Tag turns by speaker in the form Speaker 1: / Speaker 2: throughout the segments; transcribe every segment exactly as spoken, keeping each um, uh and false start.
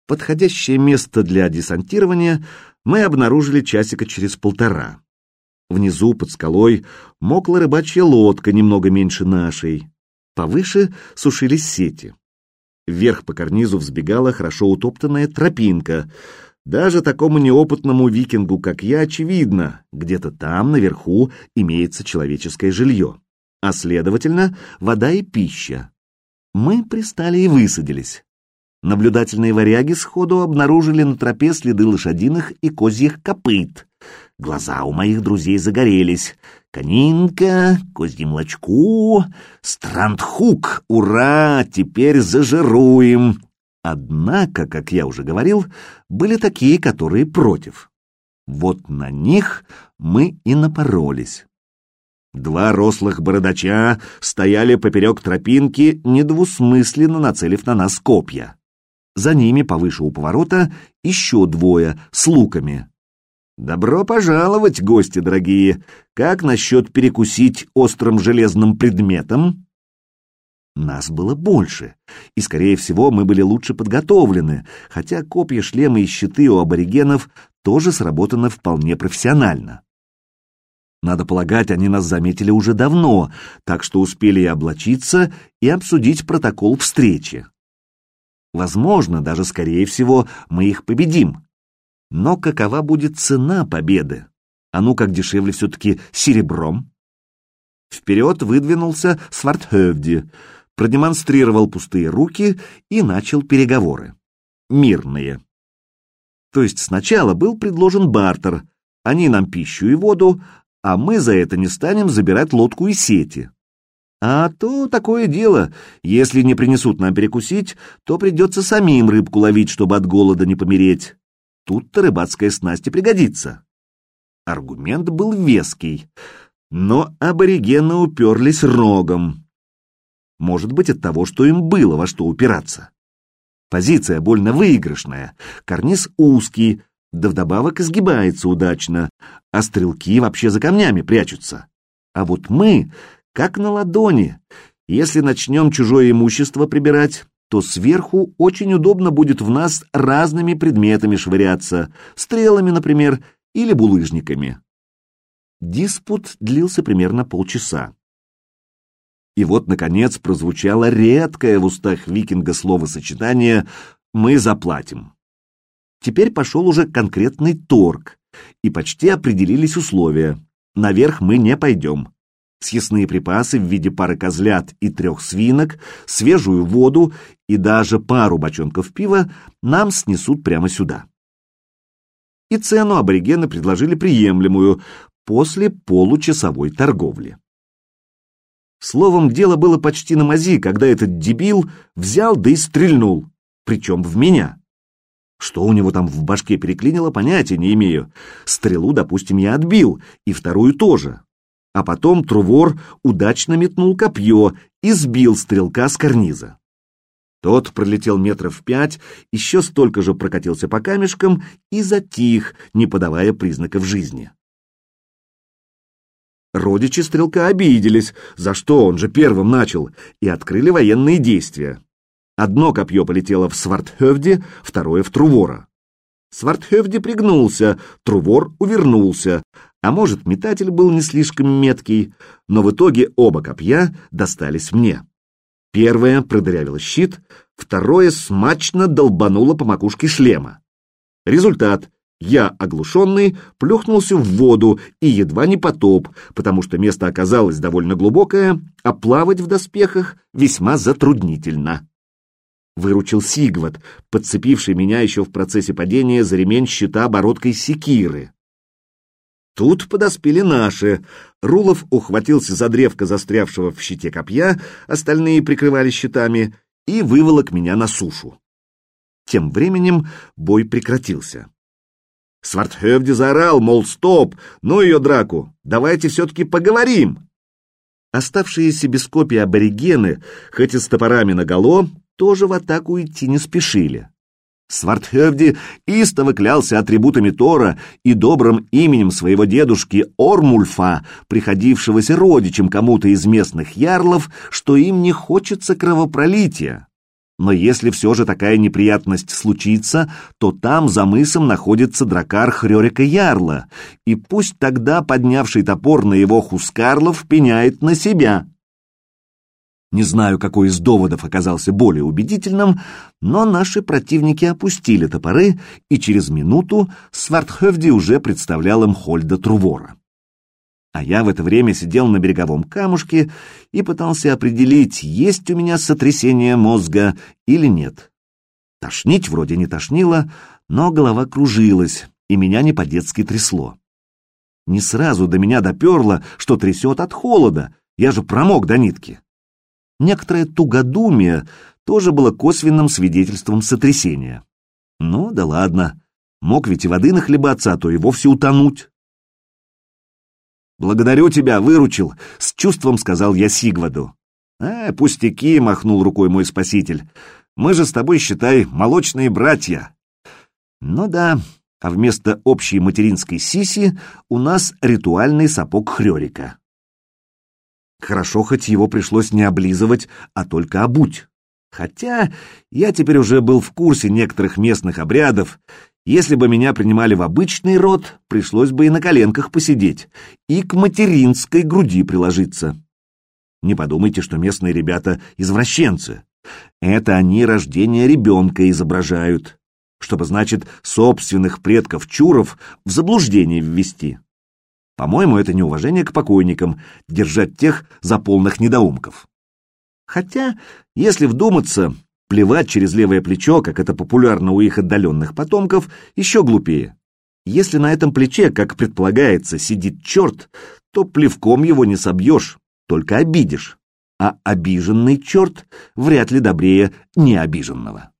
Speaker 1: Подходящее место для десантирования мы обнаружили часика через полтора. Внизу, под скалой, мокла рыбачья лодка, немного меньше нашей. Повыше сушились сети. Вверх по карнизу взбегала хорошо утоптанная тропинка. Даже такому неопытному викингу, как я, очевидно, где-то там, наверху, имеется человеческое жилье, а, следовательно, вода и пища. Мы пристали и высадились. Наблюдательные варяги сходу обнаружили на тропе следы лошадиных и козьих копыт. Глаза у моих друзей загорелись. Конинка, козье молочку, Страндхук, ура, теперь зажируем. Однако, как я уже говорил, были такие, которые против. Вот на них мы и напоролись. Два рослых бородача стояли поперек тропинки, недвусмысленно нацелив на нас копья. За ними, повыше у поворота, еще двое с луками. «Добро пожаловать, гости дорогие! Как насчет перекусить острым железным предметом?» Нас было больше, и, скорее всего, мы были лучше подготовлены, хотя копья, шлемы и щиты у аборигенов тоже сработаны вполне профессионально. Надо полагать, они нас заметили уже давно, так что успели и облачиться, и обсудить протокол встречи. Возможно, даже скорее всего, мы их победим. Но какова будет цена победы? А ну как дешевле все-таки серебром? Вперед выдвинулся Свардхövdi, продемонстрировал пустые руки и начал переговоры. Мирные. То есть сначала был предложен бартер. Они нам пищу и воду, а мы за это не станем забирать лодку и сети. А то такое дело, если не принесут нам перекусить, то придется самим рыбку ловить, чтобы от голода не помереть. Тут-то рыбацкая снасть и пригодится. Аргумент был веский, но аборигены уперлись рогом. Может быть, от того, что им было во что упираться. Позиция больно выигрышная, карниз узкий, да вдобавок изгибается удачно, а стрелки вообще за камнями прячутся. А вот мы... как на ладони. Если начнем чужое имущество прибирать, то сверху очень удобно будет в нас разными предметами швыряться, стрелами, например, или булыжниками. Диспут длился примерно полчаса. И вот, наконец, прозвучало редкое в устах викинга словосочетание «мы заплатим». Теперь пошел уже конкретный торг, и почти определились условия. Наверх мы не пойдем. Съестные припасы в виде пары козлят и трех свинок, свежую воду и даже пару бочонков пива нам снесут прямо сюда. И цену аборигены предложили приемлемую после получасовой торговли. Словом, дело было почти на мази, когда этот дебил взял да и стрельнул, причем в меня. Что у него там в башке переклинило, понятия не имею. Стрелу, допустим, я отбил, и вторую тоже. А потом Трувор удачно метнул копье и сбил стрелка с карниза. Тот пролетел метров пять, еще столько же прокатился по камешкам и затих, не подавая признаков жизни. Родичи стрелка обиделись, за что он же первым начал, и открыли военные действия. Одно копье полетело в Свардхövdi, второе в Трувора. Свардхövdi пригнулся, Трувор увернулся, а может, метатель был не слишком меткий, но в итоге оба копья достались мне. Первое продырявило щит, второе смачно долбануло по макушке шлема. Результат: я, оглушенный, плюхнулся в воду и едва не потоп, потому что место оказалось довольно глубокое, а плавать в доспехах весьма затруднительно. Выручил Сигват, подцепивший меня еще в процессе падения за ремень щита бородкой секиры. Тут подоспели наши. Рулов ухватился за древко застрявшего в щите копья, остальные прикрывали щитами, и выволок меня на сушу. Тем временем бой прекратился. Свардхövdi заорал, мол, стоп, ну ее драку, давайте все-таки поговорим. Оставшиеся без копий аборигены, хоть и с топорами наголо, тоже в атаку идти не спешили. Свардхövdi истово клялся атрибутами Тора и добрым именем своего дедушки Ормульфа, приходившегося родичем кому-то из местных ярлов, что им не хочется кровопролития. Но если все же такая неприятность случится, то там за мысом находится дракар Хрёрика Ярла, и пусть тогда поднявший топор на его Хускарлов пеняет на себя. Не знаю, какой из доводов оказался более убедительным, но наши противники опустили топоры, и через минуту Свардхövdi уже представлял им Хольда Трувора. А я в это время сидел на береговом камушке и пытался определить, есть у меня сотрясение мозга или нет. Тошнить вроде не тошнило, но голова кружилась, и меня не по-детски трясло. Не сразу до меня доперло, что трясет от холода, я же промок до нитки. Некоторое тугодумие тоже было косвенным свидетельством сотрясения. Ну да ладно, мог ведь и воды нахлебаться, а то и вовсе утонуть. «Благодарю тебя, выручил», — с чувством сказал я Сигваду. «А, пустяки», — махнул рукой мой спаситель. «Мы же с тобой, считай, молочные братья». Ну да, а вместо общей материнской сиси у нас ритуальный сапог Хрёрика. Хорошо, хоть его пришлось не облизывать, а только обуть. Хотя я теперь уже был в курсе некоторых местных обрядов. Если бы меня принимали в обычный род, пришлось бы и на коленках посидеть, и к материнской груди приложиться. Не подумайте, что местные ребята извращенцы. Это они рождение ребенка изображают, чтобы, значит, собственных предков Чуров в заблуждение ввести. По-моему, это неуважение к покойникам — держать тех за полных недоумков. Хотя, если вдуматься, плевать через левое плечо, как это популярно у их отдаленных потомков, еще глупее. Если на этом плече, как предполагается, сидит черт, то плевком его не собьешь, только обидишь. А обиженный черт вряд ли добрее необиженного.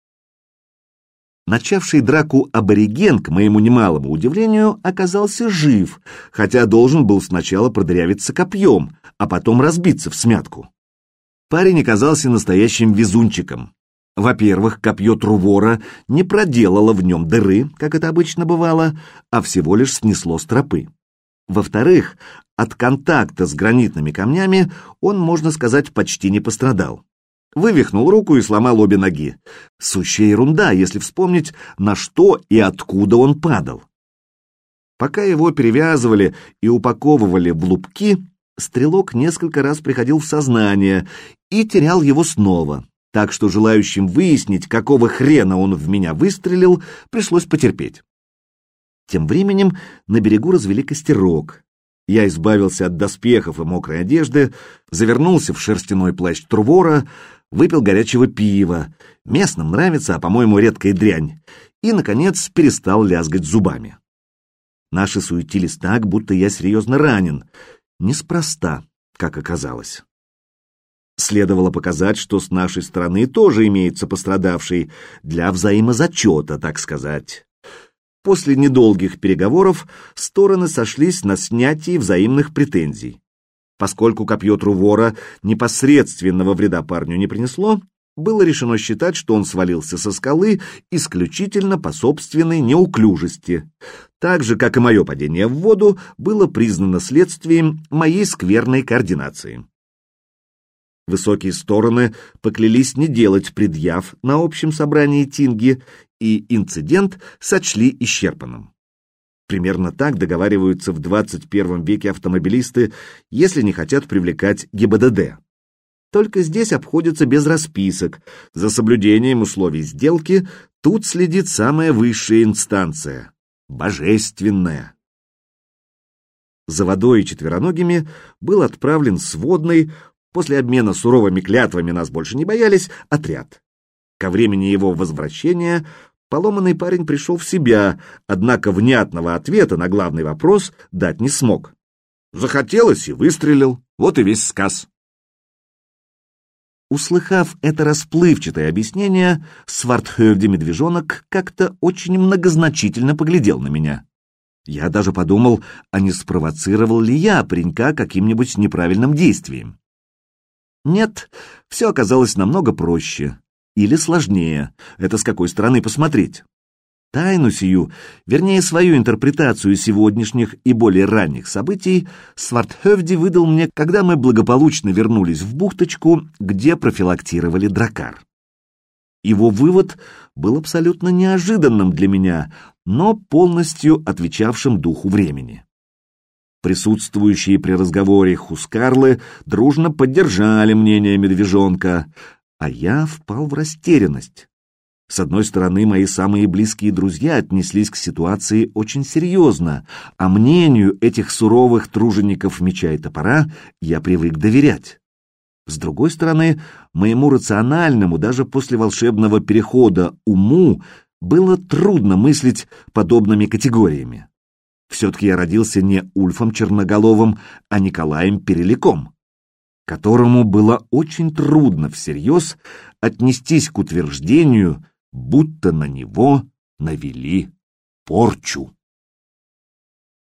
Speaker 1: Начавший драку абориген, к моему немалому удивлению, оказался жив, хотя должен был сначала продырявиться копьем, а потом разбиться всмятку. Парень оказался настоящим везунчиком. Во-первых, копье Трувора не проделало в нем дыры, как это обычно бывало, а всего лишь снесло с тропы. Во-вторых, от контакта с гранитными камнями он, можно сказать, почти не пострадал. Вывихнул руку и сломал обе ноги. Сущая ерунда, если вспомнить, на что и откуда он падал. Пока его перевязывали и упаковывали в лупки, стрелок несколько раз приходил в сознание и терял его снова, так что желающим выяснить, какого хрена он в меня выстрелил, пришлось потерпеть. Тем временем на берегу развели костерок. Я избавился от доспехов и мокрой одежды, завернулся в шерстяной плащ Трувора, выпил горячего пива, местным нравится, а, по-моему, редкая дрянь, и, наконец, перестал лязгать зубами. Наши суетились так, будто я серьезно ранен, неспроста, как оказалось. Следовало показать, что с нашей стороны тоже имеется пострадавший, для взаимозачета, так сказать. После недолгих переговоров стороны сошлись на снятии взаимных претензий. Поскольку копье Трувора непосредственного вреда парню не принесло, было решено считать, что он свалился со скалы исключительно по собственной неуклюжести, так же, как и мое падение в воду было признано следствием моей скверной координации. Высокие стороны поклялись не делать предъяв на общем собрании Тинги, и инцидент сочли исчерпанным. Примерно так договариваются в двадцать первом веке автомобилисты, если не хотят привлекать ГИБДД. Только здесь обходятся без расписок. За соблюдением условий сделки тут следит самая высшая инстанция — божественная. За водой и четвероногими был отправлен сводный, после обмена суровыми клятвами нас больше не боялись, отряд. Ко времени его возвращения поломанный парень пришел в себя, однако внятного ответа на главный вопрос дать не смог. Захотелось и выстрелил, вот и весь сказ. Услыхав это расплывчатое объяснение, Свардхövdi-медвежонок как-то очень многозначительно поглядел на меня. Я даже подумал, а не спровоцировал ли я паренька каким-нибудь неправильным действием. Нет, все оказалось намного проще. Или сложнее, это с какой стороны посмотреть. Тайну сию, вернее свою интерпретацию сегодняшних и более ранних событий, Свардхövdi выдал мне, когда мы благополучно вернулись в бухточку, где профилактировали дракар. Его вывод был абсолютно неожиданным для меня, но полностью отвечавшим духу времени. Присутствующие при разговоре хускарлы дружно поддержали мнение медвежонка, а я впал в растерянность. С одной стороны, мои самые близкие друзья отнеслись к ситуации очень серьезно, а мнению этих суровых тружеников меча и топора я привык доверять. С другой стороны, моему рациональному, даже после волшебного перехода, уму было трудно мыслить подобными категориями. Все-таки я родился не Ульфом Черноголовым, а Николаем Переликом, которому было очень трудно всерьез отнестись к утверждению, будто на него навели порчу.